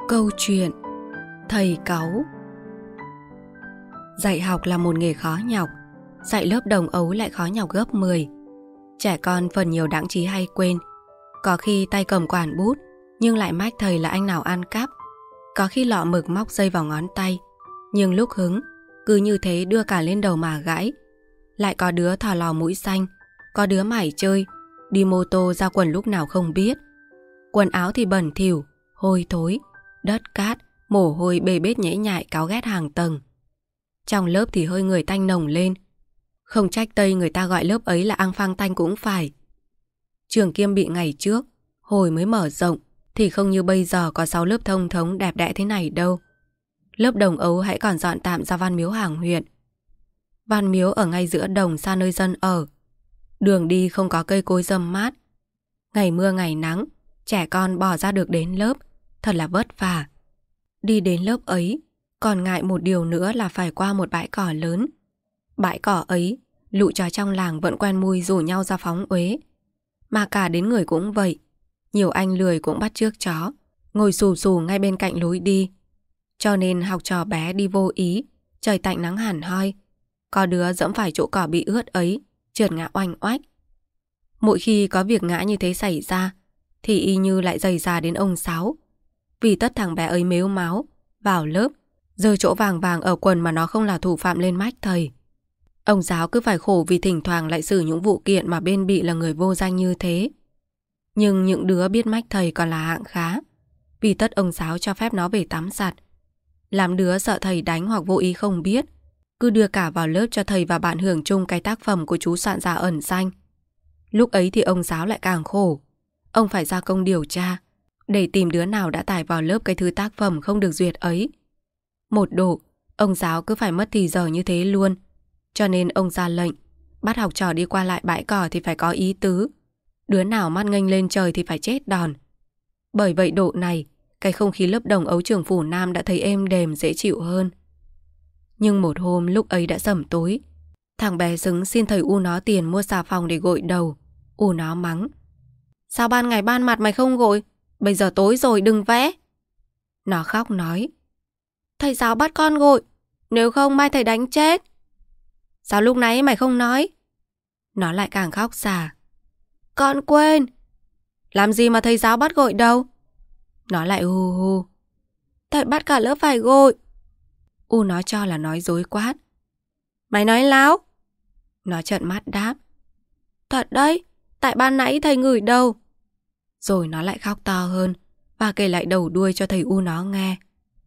Câu chuyện Thầy cáu. Dạy học là một nghề khó nhọc, dạy lớp đồng ấu lại khó nhọc gấp 10. Trẻ con phần nhiều đãng trí hay quên, có khi tay cầm quản bút nhưng lại mách thầy là anh nào ăn cắp, có khi lọ mực móc dây vào ngón tay, nhưng lúc hứng cứ như thế đưa cả lên đầu mà gãi. Lại có đứa thò lò mũi xanh, có đứa mải chơi, đi mô tô ra quần lúc nào không biết. Quần áo thì bẩn thỉu, hôi thối, đất cát, mồ hôi bê bết nhễ nhại cáu ghét hàng tầng. Trong lớp thì hơi người tanh nồng lên. Không trách Tây người ta gọi lớp ấy là Ang Phang Tanh cũng phải. Trường Kiêm Bị ngày trước, hồi mới mở rộng, thì không như bây giờ có 6 lớp thông thống đẹp đẽ thế này đâu. Lớp đồng ấu hãy còn dọn tạm ra Văn Miếu Hàng huyện. Văn Miếu ở ngay giữa đồng xa nơi dân ở. Đường đi không có cây cối râm mát. Ngày mưa ngày nắng, trẻ con bỏ ra được đến lớp, thật là vất vả. Đi đến lớp ấy, còn ngại một điều nữa là phải qua một bãi cỏ lớn. Bãi cỏ ấy, lũ chó trong làng vẫn quen mui rủ nhau ra phóng uế. Mà cả đến người cũng vậy. Nhiều anh lười cũng bắt chước chó, ngồi xù xù ngay bên cạnh lối đi. Cho nên học trò bé đi vô ý, trời tạnh nắng hẳn hoi. Có đứa dẫm phải chỗ cỏ bị ướt ấy, trượt ngã oanh oách. Mỗi khi có việc ngã như thế xảy ra, thì y như lại dày già đến ông Sáu. Vì tất thằng bé ấy mếu máo, vào lớp, giơ chỗ vàng vàng ở quần mà nó không là thủ phạm lên mách thầy. Ông giáo cứ phải khổ vì thỉnh thoảng lại xử những vụ kiện mà bên bị là người vô danh như thế. Nhưng những đứa biết mách thầy còn là hạng khá, vì tất ông giáo cho phép nó về tắm giặt. Làm đứa sợ thầy đánh hoặc vô ý không biết, cứ đưa cả vào lớp cho thầy và bạn hưởng chung cái tác phẩm của chú soạn giả ẩn danh. Lúc ấy thì ông giáo lại càng khổ. Ông phải ra công điều tra để tìm đứa nào đã tải vào lớp cái thứ tác phẩm không được duyệt ấy. Một độ, ông giáo cứ phải mất thì giờ như thế luôn. Cho nên ông ra lệnh, bắt học trò đi qua lại bãi cỏ thì phải có ý tứ. Đứa nào mắt nghênh lên trời thì phải chết đòn. Bởi vậy độ này, cái không khí lớp đồng ấu trường Phủ Nam đã thấy êm đềm dễ chịu hơn. Nhưng một hôm lúc ấy đã sẩm tối, thằng bé xứng xin thầy U nó tiền mua xà phòng để gội đầu. U nó mắng: "Sao ban ngày ban mặt mày không gội? Bây giờ tối rồi đừng vẽ." Nó khóc nói: "Thầy giáo bắt con gội, nếu không mai thầy đánh chết." "Sao lúc nãy mày không nói?" Nó lại càng khóc xà: "Con quên." "Làm gì mà thầy giáo bắt gội đâu?" Nó lại hu hu: "Thầy bắt cả lớp phải gội." U nó cho là nói dối quát: "Mày nói láo." Nó trợn mắt đáp: "Thật đấy, tại ban nãy thầy ngửi đâu." Rồi nó lại khóc to hơn và kể lại đầu đuôi cho thầy U nó nghe.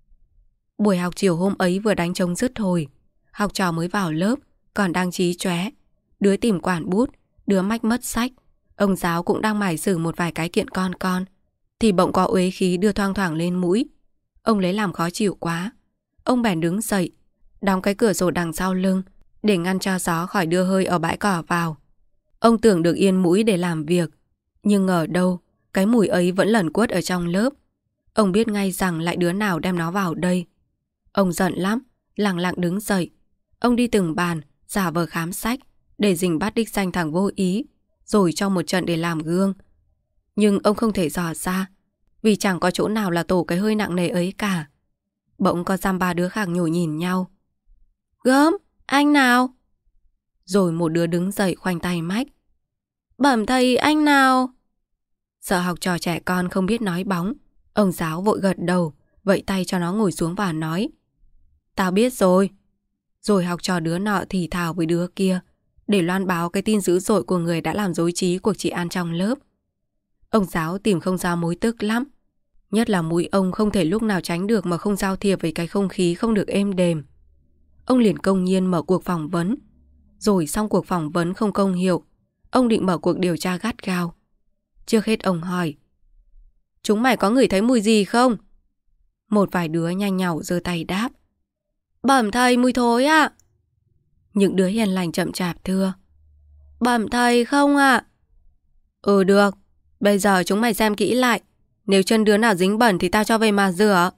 Buổi học chiều hôm ấy vừa đánh trống dứt hồi, học trò mới vào lớp còn đang chí chóe, đứa tìm quản bút, đứa mách mất sách. Ông giáo cũng đang mải xử một vài cái kiện con thì bỗng có uế khí đưa thoang thoảng lên mũi. Ông lấy làm khó chịu quá, ông bèn đứng dậy, đóng cái cửa sổ đằng sau lưng để ngăn cho gió khỏi đưa hơi ở bãi cỏ vào. Ông tưởng được yên mũi để làm việc, nhưng ngờ đâu cái mùi ấy vẫn lẩn quất ở trong lớp. Ông biết ngay rằng lại đứa nào đem nó vào đây. Ông giận lắm, lẳng lặng đứng dậy. Ông đi từng bàn, giả vờ khám sách để dình bắt đích danh thằng vô ý, rồi cho một trận để làm gương. Nhưng ông không thể dò ra, vì chẳng có chỗ nào là tổ cái hơi nặng nề ấy cả. Bỗng có dăm ba đứa khác nhổ nhìn nhau: "Gớm, anh nào?" Rồi một đứa đứng dậy khoanh tay mách: "Bẩm thầy, anh nào?" Sợ học trò trẻ con không biết nói bóng, ông giáo vội gật đầu, vẫy tay cho nó ngồi xuống và nói: "Tao biết rồi." Rồi học trò đứa nọ thì thào với đứa kia để loan báo cái tin dữ dội của người đã làm rối trí cuộc chị An trong lớp. Ông giáo tìm không ra mối tức lắm. Nhất là mũi ông không thể lúc nào tránh được mà không giao thiệp với cái không khí không được êm đềm. Ông liền công nhiên mở cuộc phỏng vấn. Rồi xong cuộc phỏng vấn không công hiệu, ông định mở cuộc điều tra gắt gao. Trước hết ông hỏi: "Chúng mày có ngửi thấy mùi gì không?" Một vài đứa nhanh nhảu giơ tay đáp: "Bẩm thầy, mùi thối ạ." Những đứa hiền lành chậm chạp thưa: "Bẩm thầy, không ạ." "Ừ được, bây giờ chúng mày xem kỹ lại, nếu chân đứa nào dính bẩn thì tao cho về mà rửa."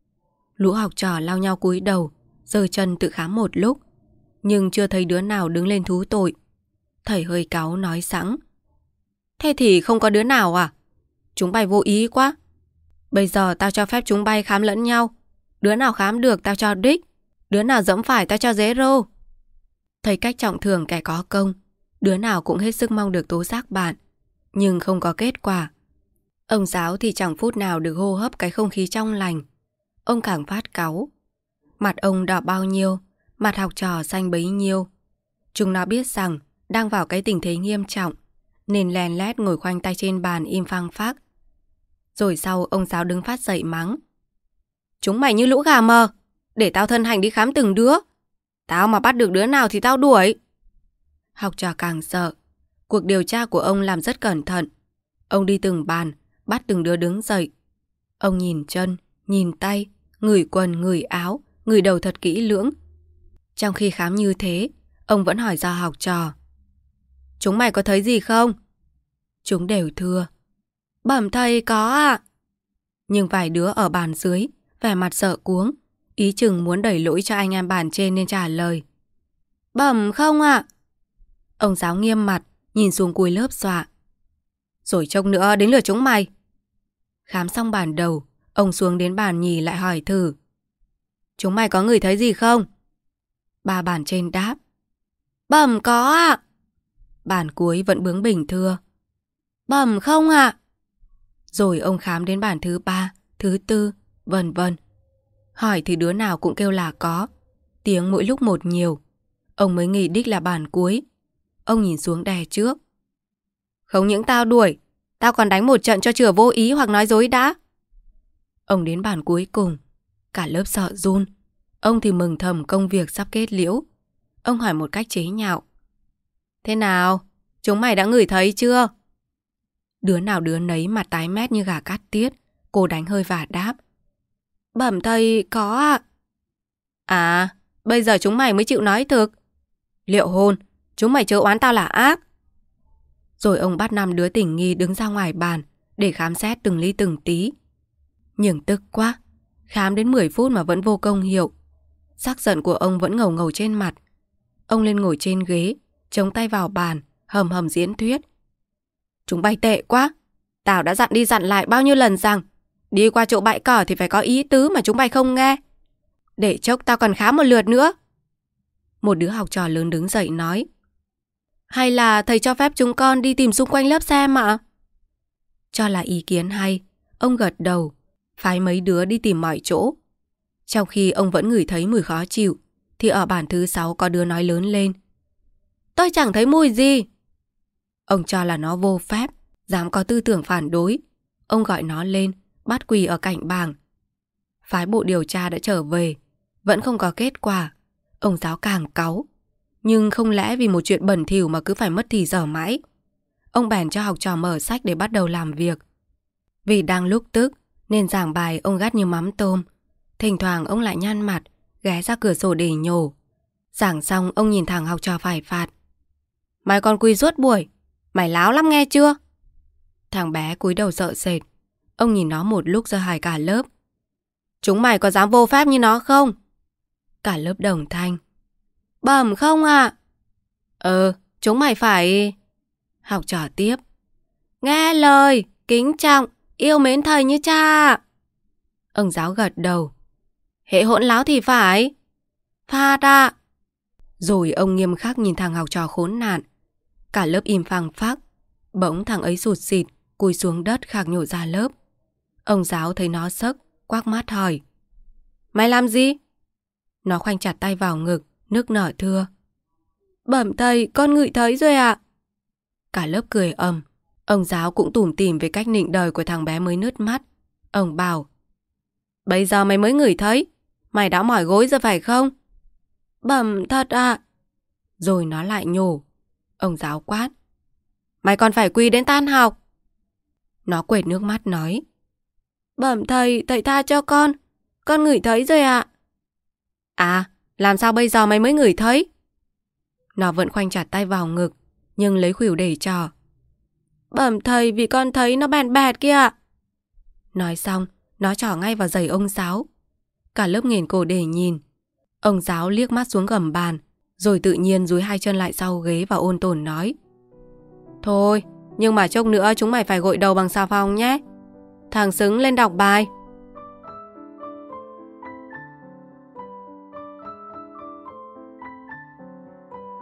Lũ học trò lao nhau cúi đầu, giơ chân tự khám một lúc, nhưng chưa thấy đứa nào đứng lên thú tội. Thầy hơi cáu nói sẵn: "Thế thì không có đứa nào à? Chúng mày vô ý quá." Bây giờ tao cho phép chúng bay khám lẫn nhau. Đứa nào khám được tao cho đích, đứa nào dẫm phải tao cho zero. Thấy cách trọng thưởng kẻ có công, đứa nào cũng hết sức mong được tố giác bạn, nhưng không có kết quả. Ông giáo thì chẳng phút nào được hô hấp cái không khí trong lành. Ông càng phát cáu. Mặt ông đỏ bao nhiêu, mặt học trò xanh bấy nhiêu. Chúng nó biết rằng đang vào cái tình thế nghiêm trọng, nên lèn lét ngồi khoanh tay trên bàn im phăng phắc. Rồi sau ông giáo đứng phát dậy mắng. Chúng mày như lũ gà mờ, để tao thân hành đi khám từng đứa. Tao mà bắt được đứa nào thì tao đuổi. Học trò càng sợ. Cuộc điều tra của ông làm rất cẩn thận. Ông đi từng bàn, bắt từng đứa đứng dậy. Ông nhìn chân, nhìn tay, ngửi quần, ngửi áo, ngửi đầu thật kỹ lưỡng. Trong khi khám như thế, ông vẫn hỏi do học trò. Chúng mày có thấy gì không? Chúng đều thưa. Bẩm thầy có ạ. Nhưng vài đứa ở bàn dưới, vẻ mặt sợ cuống, ý chừng muốn đẩy lỗi cho anh em bàn trên nên trả lời. Bẩm không ạ. Ông giáo nghiêm mặt, nhìn xuống cuối lớp dọa. Rồi trông nữa đến lượt chúng mày. Khám xong bàn đầu, ông xuống đến bàn nhì lại hỏi thử. Chúng mày có người thấy gì không? Ba bàn trên đáp. Bẩm có ạ. Bàn cuối vẫn bướng bỉnh thưa. Bẩm không ạ. Rồi ông khám đến bàn thứ 3, thứ 4, vân vân. Hỏi thì đứa nào cũng kêu là có. Tiếng mỗi lúc một nhiều. Ông mới nghĩ đích là bàn cuối. Ông nhìn xuống đè trước. Không những tao đuổi, tao còn đánh một trận cho chừa vô ý hoặc nói dối đã. Ông đến bàn cuối cùng. Cả lớp sợ run. Ông thì mừng thầm công việc sắp kết liễu. Ông hỏi một cách chế nhạo. Thế nào? Chúng mày đã ngửi thấy chưa? Đứa nào đứa nấy mặt tái mét như gà cắt tiết. Cô đánh hơi và đáp. Bẩm thầy có ạ. À, bây giờ chúng mày mới chịu nói thực. Liệu hôn, chúng mày chớ oán tao là ác. Rồi ông bắt 5 đứa tình nghi đứng ra ngoài bàn để khám xét từng ly từng tí. Nhưng tức quá, khám đến 10 phút mà vẫn vô công hiệu. Sắc giận của ông vẫn ngầu ngầu trên mặt. Ông lên ngồi trên ghế, chống tay vào bàn, hầm hầm diễn thuyết. Chúng bay tệ quá. Tao đã dặn đi dặn lại bao nhiêu lần rằng đi qua chỗ bãi cỏ thì phải có ý tứ mà chúng bay không nghe. Để chốc tao còn khám một lượt nữa. Một đứa học trò lớn đứng dậy nói. Hay là thầy cho phép chúng con đi tìm xung quanh lớp xem ạ? Cho là ý kiến hay, ông gật đầu, phái mấy đứa đi tìm mọi chỗ. Trong khi ông vẫn ngửi thấy mùi khó chịu, thì ở bàn thứ 6 có đứa nói lớn lên. Tôi chẳng thấy mùi gì. Ông cho là nó vô phép, dám có tư tưởng phản đối. Ông gọi nó lên, bắt quỳ ở cạnh bảng. Phái bộ điều tra đã trở về, vẫn không có kết quả. Ông giáo càng cáu. Nhưng không lẽ vì một chuyện bẩn thỉu mà cứ phải mất thì giờ mãi. Ông bèn cho học trò mở sách để bắt đầu làm việc. Vì đang lúc tức nên giảng bài ông gắt như mắm tôm. Thỉnh thoảng ông lại nhăn mặt, ghé ra cửa sổ để nhổ. Giảng xong ông nhìn thẳng học trò phải phạt. Mày còn quỳ suốt buổi, mày láo lắm nghe chưa? Thằng bé cúi đầu sợ sệt. Ông nhìn nó một lúc rồi hỏi cả lớp. Chúng mày có dám vô phép như nó không? Cả lớp đồng thanh. Bẩm không ạ. Chúng mày phải... Học trò tiếp. Nghe lời, kính trọng, yêu mến thầy như cha. Ông giáo gật đầu. Hệ hỗn láo thì phải. Phạt ạ. Rồi ông nghiêm khắc nhìn thằng học trò khốn nạn. Cả lớp im phăng phắc. Bỗng thằng ấy sụt sịt, cúi xuống đất khạc nhổ ra lớp. Ông giáo thấy nó sốc, quắc mắt hỏi. Mày làm gì? Nó khoanh chặt tay vào ngực, nức nở thưa. Bẩm thầy, con ngửi thấy rồi ạ. Cả lớp cười ầm. Ông giáo cũng tủm tỉm về cách nịnh đời của thằng bé mới nứt mắt. Ông bảo. Bây giờ mày mới ngửi thấy. Mày đã mỏi gối rồi phải không? Bẩm thật ạ. Rồi nó lại nhổ. Ông giáo quát. Mày còn phải quỳ đến tan học. Nó quệt nước mắt nói. Bẩm thầy, thầy tha cho con. Con ngửi thấy rồi ạ. À, làm sao bây giờ mày mới ngửi thấy? Nó vẫn khoanh chặt tay vào ngực, nhưng lấy khuỷu để trò. Bẩm thầy, vì con thấy nó bèn bẹt kìa. Nói xong, nó trỏ ngay vào giày ông giáo. Cả lớp nghển cổ để nhìn. Ông giáo liếc mắt xuống gầm bàn, rồi tự nhiên dúi 2 chân lại sau ghế và ôn tồn nói. Thôi, nhưng mà chốc nữa chúng mày phải gội đầu bằng xà phòng nhé. Thằng xứng lên đọc bài.